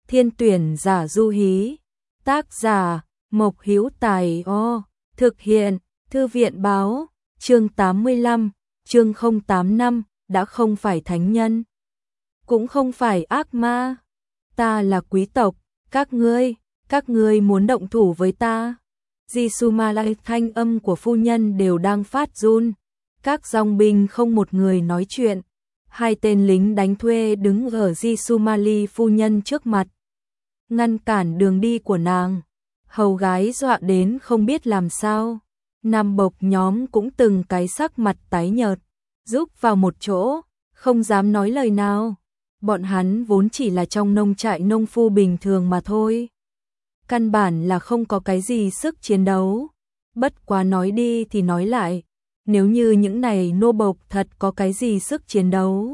Thiên tuyển giả du hí. Tác giả, Mộc Hữu Tài O. Thực hiện, Thư viện báo, chương 85, chương 085, đã không phải thánh nhân. Cũng không phải ác ma. Ta là quý tộc, các ngươi muốn động thủ với ta. Jisumala, thanh âm của phu nhân đều đang phát run. Các dòng binh không một người nói chuyện. Hai tên lính đánh thuê đứng ở Jisumali phu nhân trước mặt, ngăn cản đường đi của nàng. Hầu gái dọa đến không biết làm sao. Nam bộc nhóm cũng từng cái sắc mặt tái nhợt, rúc vào một chỗ, không dám nói lời nào. Bọn hắn vốn chỉ là trong nông trại nông phu bình thường mà thôi. Căn bản là không có cái gì sức chiến đấu. Bất quá nói đi thì nói lại, nếu như những này nô bộc thật có cái gì sức chiến đấu,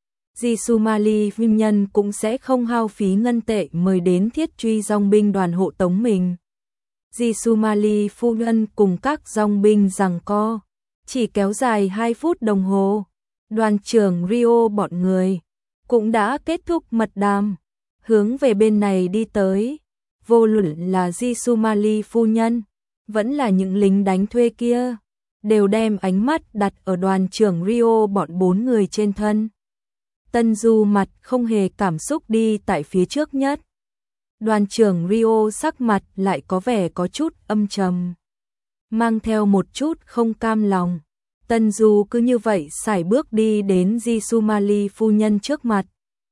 Jisumali phu nhân cũng sẽ không hao phí ngân tệ mời đến thiết truy dòng binh đoàn hộ tống mình. Jisumali phu nhân cùng các dòng binh giằng co, chỉ kéo dài 2 phút đồng hồ. Đoàn trưởng Rio bọn người cũng đã kết thúc mật đàm, hướng về bên này đi tới. Vô luận là Jisumali phu nhân, vẫn là những lính đánh thuê kia, đều đem ánh mắt đặt ở đoàn trưởng Rio bọn 4 người trên thân. Tân Du mặt không hề cảm xúc đi tại phía trước nhất. Đoàn trưởng Rio sắc mặt lại có vẻ có chút âm trầm, mang theo một chút không cam lòng. Tân Du cứ như vậy sải bước đi đến Jisumali phu nhân trước mặt,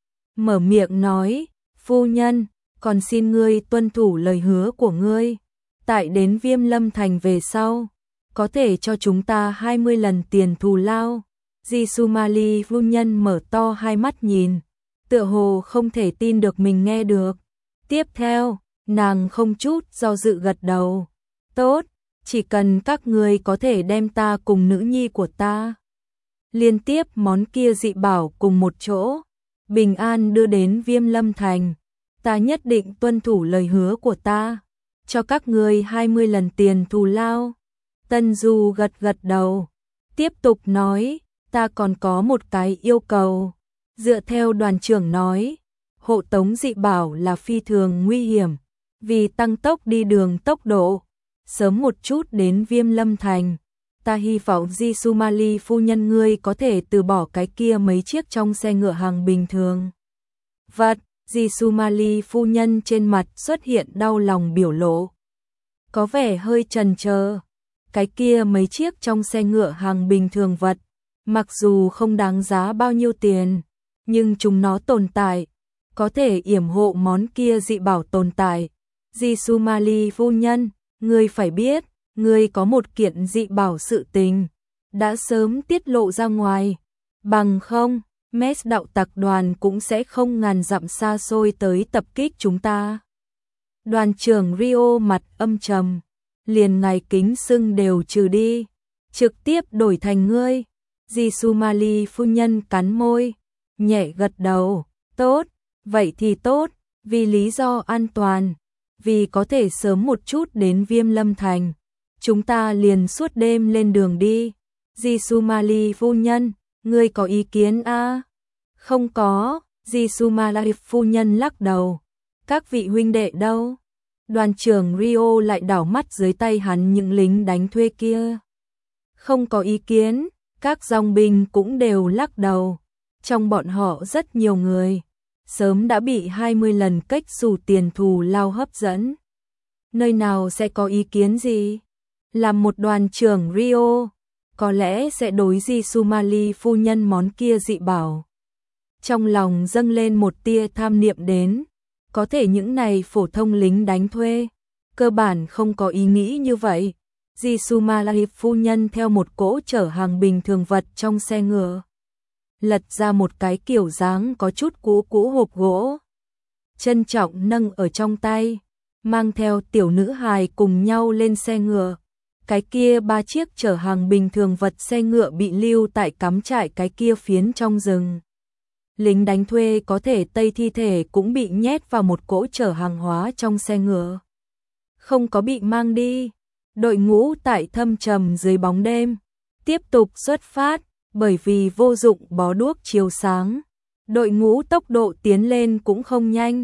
mở miệng nói, phu nhân, còn xin ngươi tuân thủ lời hứa của ngươi. Tại đến Viêm Lâm Thành về sau, có thể cho chúng ta 20 lần tiền thù lao. Jisumali phu nhân mở to hai mắt nhìn, tựa hồ không thể tin được mình nghe được. Tiếp theo, nàng không chút do dự gật đầu. Tốt, chỉ cần các ngươi có thể đem ta cùng nữ nhi của ta liên tiếp món kia dị bảo cùng một chỗ, bình an đưa đến Viêm Lâm Thành, ta nhất định tuân thủ lời hứa của ta, cho các ngươi 20 lần tiền thù lao. Tân Du gật đầu, tiếp tục nói, ta còn có một cái yêu cầu. Dựa theo đoàn trưởng nói, hộ tống dị bảo là phi thường nguy hiểm, vì tăng tốc đi đường tốc độ, sớm một chút đến Viêm Lâm Thành. Ta hy vọng Jisumali phu nhân ngươi có thể từ bỏ cái kia mấy chiếc trong xe ngựa hàng bình thường. Vật, Jisumali phu nhân trên mặt xuất hiện đau lòng biểu lộ, có vẻ hơi chần chờ. Cái kia mấy chiếc trong xe ngựa hàng bình thường vật, mặc dù không đáng giá bao nhiêu tiền, nhưng chúng nó tồn tại, có thể yểm hộ món kia dị bảo tồn tại. Jisumali phu nhân, ngươi phải biết, ngươi có một kiện dị bảo sự tình, đã sớm tiết lộ ra ngoài. Bằng không, Mes đạo tặc đoàn cũng sẽ không ngàn dặm xa xôi tới tập kích chúng ta. Đoàn trưởng Rio mặt âm trầm, liền ngài kính xưng đều trừ đi, trực tiếp đổi thành ngươi. Jisumali phu nhân cắn môi, nhẹ gật đầu, tốt, vậy thì tốt, vì lý do an toàn, vì có thể sớm một chút đến Viêm Lâm Thành, chúng ta liền suốt đêm lên đường đi. Jisumali phu nhân, ngươi có ý kiến à? Không có, Jisumali phu nhân lắc đầu. Các vị huynh đệ đâu? Đoàn trưởng Rio lại đảo mắt dưới tay hắn những lính đánh thuê kia. Không có ý kiến, các dòng binh cũng đều lắc đầu. Trong bọn họ rất nhiều người sớm đã bị 20 lần cách xù tiền thù lao hấp dẫn. Nơi nào sẽ có ý kiến gì? Làm một đoàn trưởng Rio, có lẽ sẽ đối Jisumali phu nhân món kia dị bảo. Trong lòng dâng lên một tia tham niệm đến, có thể những này phổ thông lính đánh thuê, cơ bản không có ý nghĩ như vậy. Jisumali phu nhân theo một cỗ chở hàng bình thường vật trong xe ngựa, lật ra một cái kiểu dáng có chút cũ hộp gỗ, trân trọng nâng ở trong tay, mang theo tiểu nữ hài cùng nhau lên xe ngựa. Cái kia 3 chiếc chở hàng bình thường vật xe ngựa bị lưu tại cắm trại cái kia phiến trong rừng. Lính đánh thuê có thể tây thi thể cũng bị nhét vào một cỗ chở hàng hóa trong xe ngựa, không có bị mang đi. Đội ngũ tại thâm trầm dưới bóng đêm tiếp tục xuất phát, bởi vì vô dụng bó đuốc chiếu sáng, đội ngũ tốc độ tiến lên cũng không nhanh.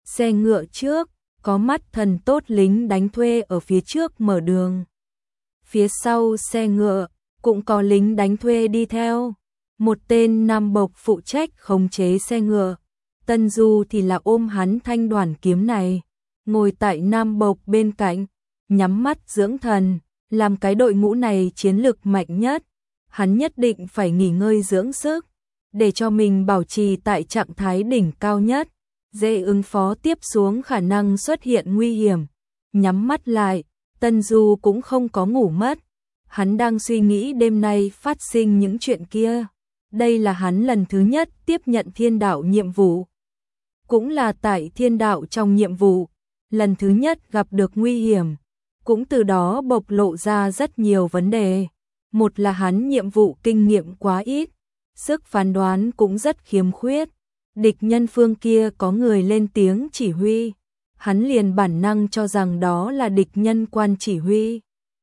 Xe ngựa trước, có mắt thần tốt lính đánh thuê ở phía trước mở đường. Phía sau xe ngựa, cũng có lính đánh thuê đi theo. Một tên nam bộc phụ trách khống chế xe ngựa. Tân Du thì là ôm hắn thanh đoàn kiếm này, ngồi tại nam bộc bên cạnh, nhắm mắt dưỡng thần, làm cái đội ngũ này chiến lực mạnh nhất. Hắn nhất định phải nghỉ ngơi dưỡng sức, để cho mình bảo trì tại trạng thái đỉnh cao nhất, dễ ứng phó tiếp xuống khả năng xuất hiện nguy hiểm. Nhắm mắt lại, Tân Du cũng không có ngủ mất. Hắn đang suy nghĩ đêm nay phát sinh những chuyện kia. Đây là hắn lần thứ nhất tiếp nhận thiên đạo nhiệm vụ. Cũng là tại thiên đạo trong nhiệm vụ, lần thứ nhất gặp được nguy hiểm. Cũng từ đó bộc lộ ra rất nhiều vấn đề. Một là hắn nhiệm vụ kinh nghiệm quá ít, sức phán đoán cũng rất khiếm khuyết. Địch nhân phương kia có người lên tiếng chỉ huy, hắn liền bản năng cho rằng đó là địch nhân quan chỉ huy.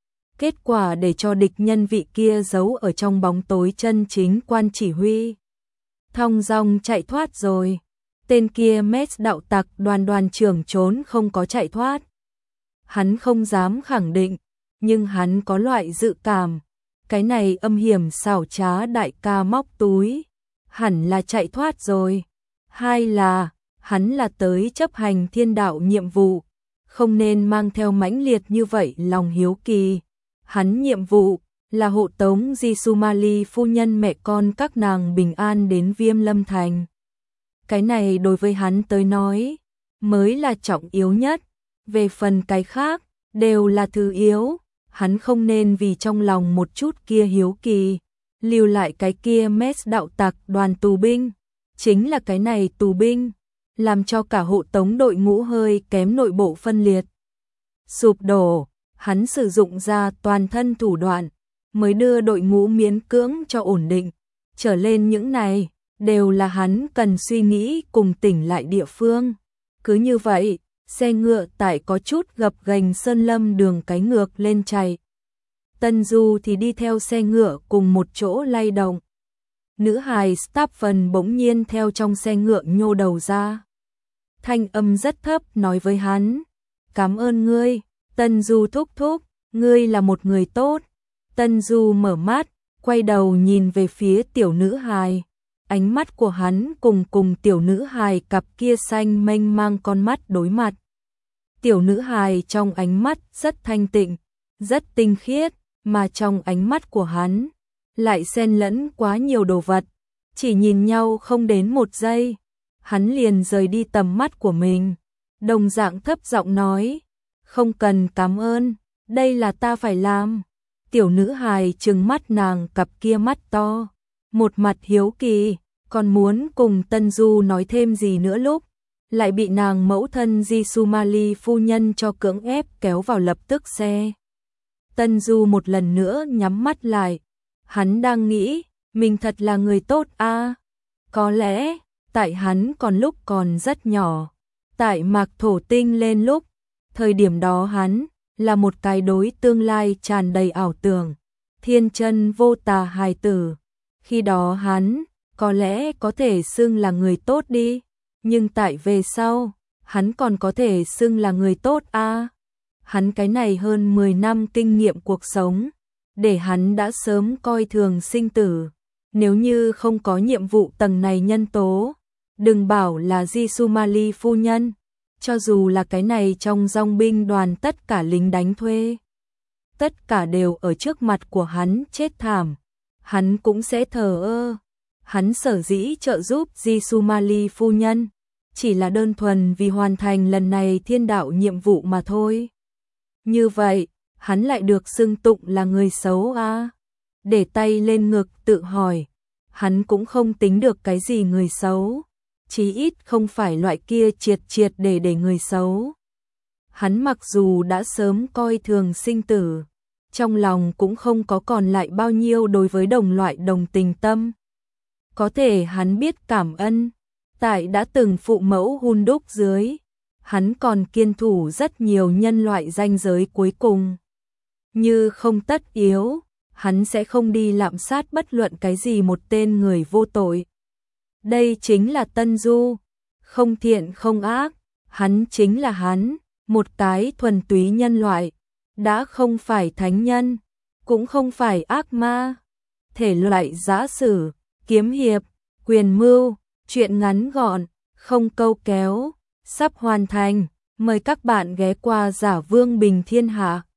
Kết quả để cho địch nhân vị kia giấu ở trong bóng tối chân chính quan chỉ huy. Thong dong chạy thoát rồi. Tên kia Mets đạo tặc đoàn trưởng trốn không có chạy thoát. Hắn không dám khẳng định, nhưng hắn có loại dự cảm. Cái này âm hiểm xảo trá đại ca móc túi, hẳn là chạy thoát rồi. Hai là, hắn là tới chấp hành thiên đạo nhiệm vụ, không nên mang theo mãnh liệt như vậy lòng hiếu kỳ. Hắn nhiệm vụ là hộ tống Jisumali phu nhân mẹ con các nàng bình an đến Viêm Lâm Thành. Cái này đối với hắn tới nói, mới là trọng yếu nhất. Về phần cái khác, đều là thứ yếu. Hắn không nên vì trong lòng một chút kia hiếu kỳ, lưu lại cái kia Mets đạo tặc đoàn tù binh. Chính là cái này tù binh, làm cho cả hộ tống đội ngũ hơi kém nội bộ phân liệt. Sụp đổ, hắn sử dụng ra toàn thân thủ đoạn, mới đưa đội ngũ miễn cưỡng cho ổn định. Trở lên những này, đều là hắn cần suy nghĩ cùng tỉnh lại địa phương. Cứ như vậy, xe ngựa tại có chút gập ghềnh sơn lâm đường cái ngược lên chạy. Tân Du thì đi theo xe ngựa cùng một chỗ lay động. Nữ hài Stapfen bỗng nhiên theo trong xe ngựa nhô đầu ra. Thanh âm rất thấp nói với hắn, cảm ơn ngươi, Tân Du thúc thúc, ngươi là một người tốt. Tân Du mở mắt, quay đầu nhìn về phía tiểu nữ hài. Ánh mắt của hắn cùng tiểu nữ hài cặp kia xanh mênh mang con mắt đối mặt. Tiểu nữ hài trong ánh mắt rất thanh tịnh, rất tinh khiết, mà trong ánh mắt của hắn lại xen lẫn quá nhiều đồ vật. Chỉ nhìn nhau không đến một giây, hắn liền rời đi tầm mắt của mình. Đồng dạng thấp giọng nói, không cần cảm ơn, đây là ta phải làm. Tiểu nữ hài trừng mắt nàng cặp kia mắt to, một mặt hiếu kỳ, còn muốn cùng Tân Du nói thêm gì nữa lúc lại bị nàng mẫu thân Jisumali phu nhân cho cưỡng ép kéo vào lập tức xe. Tân Du một lần nữa nhắm mắt lại, hắn đang nghĩ, mình thật là người tốt a. Có lẽ, tại hắn còn lúc còn rất nhỏ, tại Mạc Thổ Tinh lên lúc, thời điểm đó hắn là một cái đối tương lai tràn đầy ảo tưởng, thiên chân vô tà hài tử. Khi đó hắn có lẽ có thể xưng là người tốt đi, nhưng tại về sau, hắn còn có thể xưng là người tốt a. Hắn cái này hơn 10 năm kinh nghiệm cuộc sống, để hắn đã sớm coi thường sinh tử. Nếu như không có nhiệm vụ tầng này nhân tố, đừng bảo là Jisumali phu nhân, cho dù là cái này trong dòng binh đoàn tất cả lính đánh thuê, tất cả đều ở trước mặt của hắn chết thảm, hắn cũng sẽ thờ ơ. Hắn sở dĩ trợ giúp Jisumali phu nhân, chỉ là đơn thuần vì hoàn thành lần này thiên đạo nhiệm vụ mà thôi. Như vậy, hắn lại được xưng tụng là người xấu a. Để tay lên ngực tự hỏi, hắn cũng không tính được cái gì người xấu, chí ít không phải loại kia triệt để người xấu. Hắn mặc dù đã sớm coi thường sinh tử, trong lòng cũng không có còn lại bao nhiêu đối với đồng loại đồng tình tâm. Có thể hắn biết cảm ơn, tại đã từng phụ mẫu hun đúc dưới, hắn còn kiên thủ rất nhiều nhân loại ranh giới cuối cùng. Như không tất yếu, hắn sẽ không đi lạm sát bất luận cái gì một tên người vô tội. Đây chính là Tân Du, không thiện không ác, Hắn chính là hắn, một cái thuần túy nhân loại, đã không phải thánh nhân, cũng không phải ác ma. Thể loại giã sử, kiếm hiệp, quyền mưu, truyện ngắn gọn, không câu kéo, sắp hoàn thành. Mời các bạn ghé qua Giả Vương Bình Thiên Hạ.